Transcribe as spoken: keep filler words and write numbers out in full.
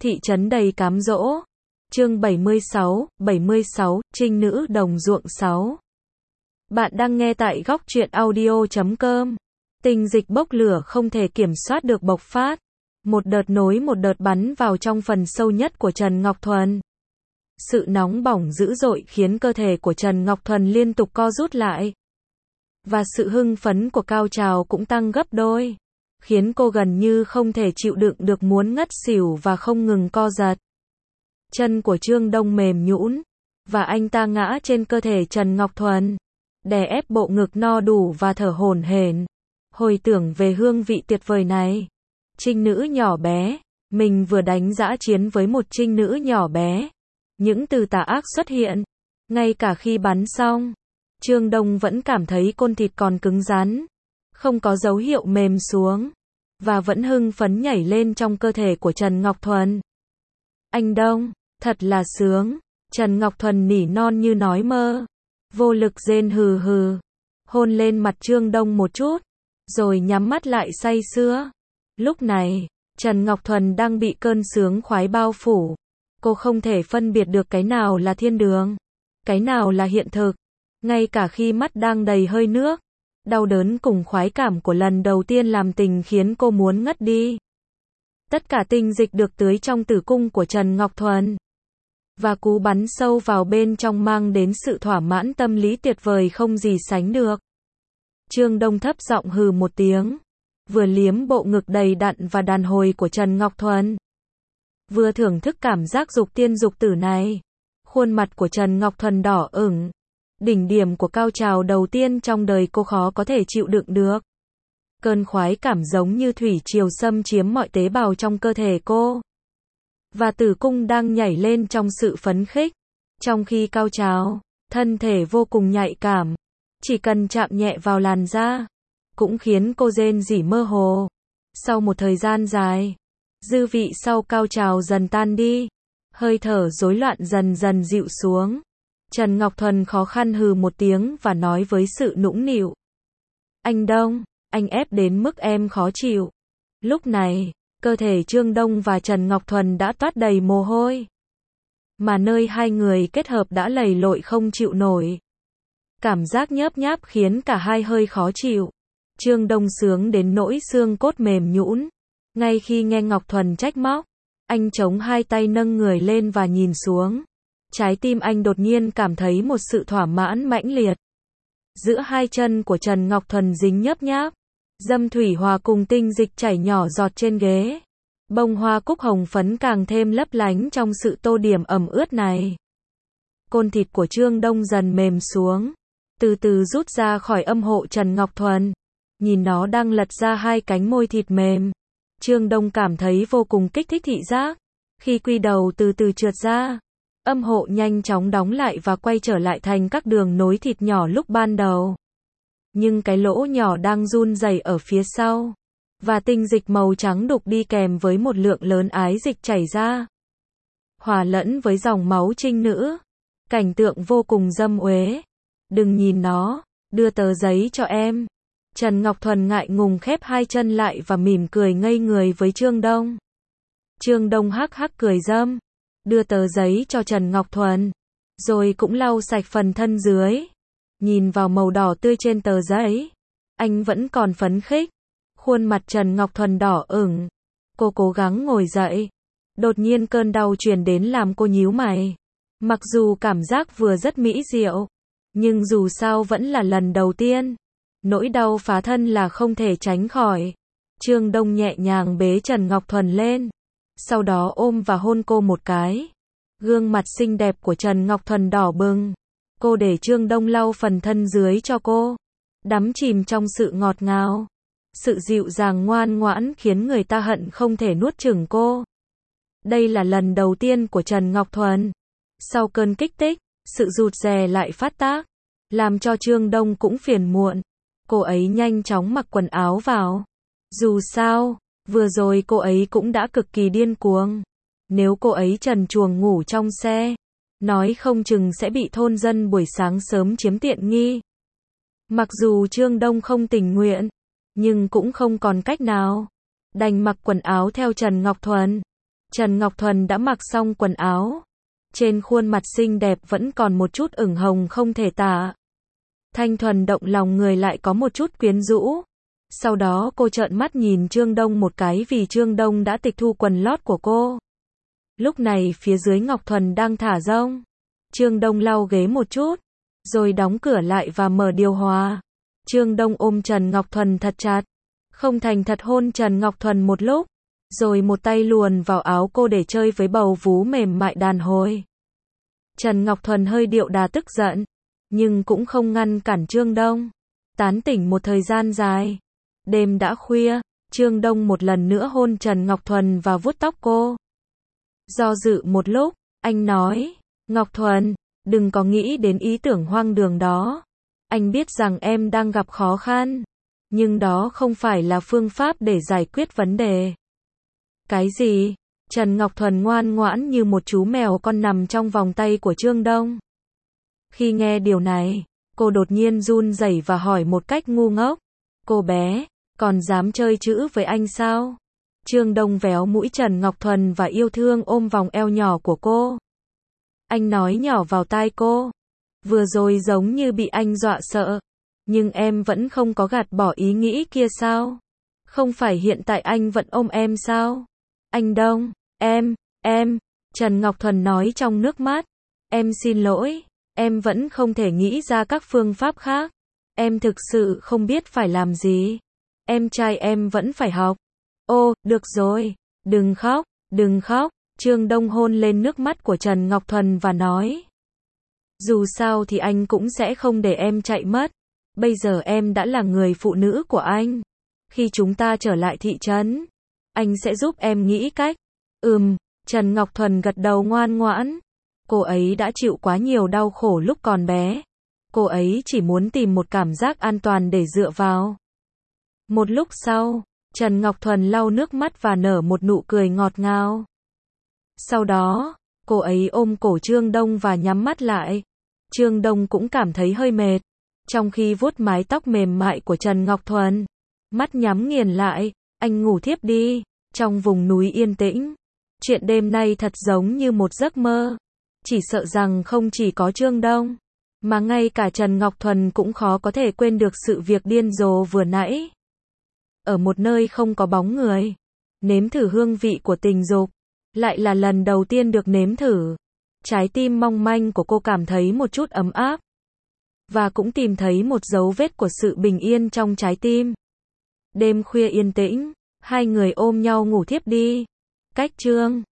Thị trấn đầy cám dỗ. Chương bảy mươi sáu, bảy mươi sáu, Trinh nữ đồng ruộng sáu. Bạn đang nghe tại góc truyện audio chấm com. Tình dịch bốc lửa không thể kiểm soát được bộc phát. Một đợt nối một đợt bắn vào trong phần sâu nhất của Trần Ngọc Thuần. Sự nóng bỏng dữ dội khiến cơ thể của Trần Ngọc Thuần liên tục co rút lại. Và sự hưng phấn của cao trào cũng tăng gấp đôi. Khiến cô gần như không thể chịu đựng được muốn ngất xỉu và không ngừng co giật. Chân của Trương Đông mềm nhũn, và anh ta ngã trên cơ thể Trần Ngọc Thuần, đè ép bộ ngực no đủ và thở hổn hển, hồi tưởng về hương vị tuyệt vời này. Trinh nữ nhỏ bé, mình vừa đánh dã chiến với một trinh nữ nhỏ bé. Những từ tà ác xuất hiện, ngay cả khi bắn xong, Trương Đông vẫn cảm thấy côn thịt còn cứng rắn, không có dấu hiệu mềm xuống, và vẫn hưng phấn nhảy lên trong cơ thể của Trần Ngọc Thuần. Anh Đông, thật là sướng, Trần Ngọc Thuần nỉ non như nói mơ, vô lực rên hừ hừ, hôn lên mặt Trương Đông một chút, rồi nhắm mắt lại say sưa. Lúc này, Trần Ngọc Thuần đang bị cơn sướng khoái bao phủ, cô không thể phân biệt được cái nào là thiên đường, cái nào là hiện thực, ngay cả khi mắt đang đầy hơi nước. Đau đớn cùng khoái cảm của lần đầu tiên làm tình khiến cô muốn ngất đi. Tất cả tinh dịch được tưới trong tử cung của Trần Ngọc Thuần. Và cú bắn sâu vào bên trong mang đến sự thỏa mãn tâm lý tuyệt vời không gì sánh được. Trương Đông thấp giọng hừ một tiếng, vừa liếm bộ ngực đầy đặn và đàn hồi của Trần Ngọc Thuần, vừa thưởng thức cảm giác dục tiên dục tử này. Khuôn mặt của Trần Ngọc Thuần đỏ ửng. Đỉnh điểm của cao trào đầu tiên trong đời cô khó có thể chịu đựng được. Cơn khoái cảm giống như thủy triều xâm chiếm mọi tế bào trong cơ thể cô. Và tử cung đang nhảy lên trong sự phấn khích. Trong khi cao trào, thân thể vô cùng nhạy cảm. Chỉ cần chạm nhẹ vào làn da, cũng khiến cô rên rỉ mơ hồ. Sau một thời gian dài, dư vị sau cao trào dần tan đi. Hơi thở rối loạn dần dần dịu xuống. Trần Ngọc Thuần khó khăn hừ một tiếng và nói với sự nũng nịu. Anh Đông, anh ép đến mức em khó chịu. Lúc này, cơ thể Trương Đông và Trần Ngọc Thuần đã toát đầy mồ hôi. Mà nơi hai người kết hợp đã lầy lội không chịu nổi. Cảm giác nhớp nháp khiến cả hai hơi khó chịu. Trương Đông sướng đến nỗi xương cốt mềm nhũn. Ngay khi nghe Ngọc Thuần trách móc, anh chống hai tay nâng người lên và nhìn xuống. Trái tim anh đột nhiên cảm thấy một sự thỏa mãn mãnh liệt. Giữa hai chân của Trần Ngọc Thuần dính nhớp nháp, dâm thủy hòa cùng tinh dịch chảy nhỏ giọt trên ghế. Bông hoa cúc hồng phấn càng thêm lấp lánh trong sự tô điểm ẩm ướt này. Côn thịt của Trương Đông dần mềm xuống, từ từ rút ra khỏi âm hộ Trần Ngọc Thuần. Nhìn nó đang lật ra hai cánh môi thịt mềm, Trương Đông cảm thấy vô cùng kích thích thị giác. Khi quy đầu từ từ trượt ra, âm hộ nhanh chóng đóng lại và quay trở lại thành các đường nối thịt nhỏ lúc ban đầu. Nhưng cái lỗ nhỏ đang run rẩy ở phía sau, và tinh dịch màu trắng đục đi kèm với một lượng lớn ái dịch chảy ra, hòa lẫn với dòng máu trinh nữ. Cảnh tượng vô cùng dâm uế. Đừng nhìn nó, đưa tờ giấy cho em. Trần Ngọc Thuần ngại ngùng khép hai chân lại và mỉm cười ngây người với Trương Đông. Trương Đông hắc hắc cười dâm, đưa tờ giấy cho Trần Ngọc Thuần, rồi cũng lau sạch phần thân dưới. Nhìn vào màu đỏ tươi trên tờ giấy, anh vẫn còn phấn khích. Khuôn mặt Trần Ngọc Thuần đỏ ửng. Cô cố gắng ngồi dậy. Đột nhiên cơn đau truyền đến làm cô nhíu mày. Mặc dù cảm giác vừa rất mỹ diệu, nhưng dù sao vẫn là lần đầu tiên. Nỗi đau phá thân là không thể tránh khỏi. Trương Đông nhẹ nhàng bế Trần Ngọc Thuần lên, sau đó ôm và hôn cô một cái. Gương mặt xinh đẹp của Trần Ngọc Thuần đỏ bừng. Cô để Trương Đông lau phần thân dưới cho cô, đắm chìm trong sự ngọt ngào, sự dịu dàng ngoan ngoãn khiến người ta hận không thể nuốt chửng cô. Đây là lần đầu tiên của Trần Ngọc Thuần. Sau cơn kích thích, sự rụt rè lại phát tác, làm cho Trương Đông cũng phiền muộn. Cô ấy nhanh chóng mặc quần áo vào. Dù sao, vừa rồi cô ấy cũng đã cực kỳ điên cuồng. Nếu cô ấy trần truồng ngủ trong xe, nói không chừng sẽ bị thôn dân buổi sáng sớm chiếm tiện nghi. Mặc dù Trương Đông không tình nguyện, nhưng cũng không còn cách nào. Đành mặc quần áo theo Trần Ngọc Thuần. Trần Ngọc Thuần đã mặc xong quần áo. Trên khuôn mặt xinh đẹp vẫn còn một chút ửng hồng không thể tả. Thanh thuần động lòng người lại có một chút quyến rũ. Sau đó cô trợn mắt nhìn Trương Đông một cái vì Trương Đông đã tịch thu quần lót của cô. Lúc này phía dưới Ngọc Thuần đang thả rông. Trương Đông lau ghế một chút, rồi đóng cửa lại và mở điều hòa. Trương Đông ôm Trần Ngọc Thuần thật chặt, không thành thật hôn Trần Ngọc Thuần một lúc, rồi một tay luồn vào áo cô để chơi với bầu vú mềm mại đàn hồi. Trần Ngọc Thuần hơi điệu đà tức giận, nhưng cũng không ngăn cản Trương Đông. Tán tỉnh một thời gian dài. Đêm đã khuya, Trương Đông một lần nữa hôn Trần Ngọc Thuần và vuốt tóc cô. Do dự một lúc, anh nói, Ngọc Thuần, đừng có nghĩ đến ý tưởng hoang đường đó. Anh biết rằng em đang gặp khó khăn, nhưng đó không phải là phương pháp để giải quyết vấn đề. Cái gì? Trần Ngọc Thuần ngoan ngoãn như một chú mèo con nằm trong vòng tay của Trương Đông. Khi nghe điều này, cô đột nhiên run rẩy và hỏi một cách ngu ngốc, cô bé, còn dám chơi chữ với anh sao? Trương Đông véo mũi Trần Ngọc Thuần và yêu thương ôm vòng eo nhỏ của cô. Anh nói nhỏ vào tai cô, vừa rồi giống như bị anh dọa sợ, nhưng em vẫn không có gạt bỏ ý nghĩ kia sao? Không phải hiện tại anh vẫn ôm em sao? Anh Đông, em, em, Trần Ngọc Thuần nói trong nước mắt, em xin lỗi, em vẫn không thể nghĩ ra các phương pháp khác. Em thực sự không biết phải làm gì. Em trai em vẫn phải học. Ô, được rồi, đừng khóc, đừng khóc. Trương Đông hôn lên nước mắt của Trần Ngọc Thuần và nói, dù sao thì anh cũng sẽ không để em chạy mất. Bây giờ em đã là người phụ nữ của anh. Khi chúng ta trở lại thị trấn, anh sẽ giúp em nghĩ cách. Ừm, Trần Ngọc Thuần gật đầu ngoan ngoãn. Cô ấy đã chịu quá nhiều đau khổ lúc còn bé. Cô ấy chỉ muốn tìm một cảm giác an toàn để dựa vào. Một lúc sau, Trần Ngọc Thuần lau nước mắt và nở một nụ cười ngọt ngào. Sau đó, cô ấy ôm cổ Trương Đông và nhắm mắt lại. Trương Đông cũng cảm thấy hơi mệt. Trong khi vuốt mái tóc mềm mại của Trần Ngọc Thuần, mắt nhắm nghiền lại, anh ngủ thiếp đi. Trong vùng núi yên tĩnh, chuyện đêm nay thật giống như một giấc mơ. Chỉ sợ rằng không chỉ có Trương Đông, mà ngay cả Trần Ngọc Thuần cũng khó có thể quên được sự việc điên rồ vừa nãy. Ở một nơi không có bóng người, nếm thử hương vị của tình dục, lại là lần đầu tiên được nếm thử. Trái tim mong manh của cô cảm thấy một chút ấm áp, và cũng tìm thấy một dấu vết của sự bình yên trong trái tim. Đêm khuya yên tĩnh, hai người ôm nhau ngủ thiếp đi. Cách chương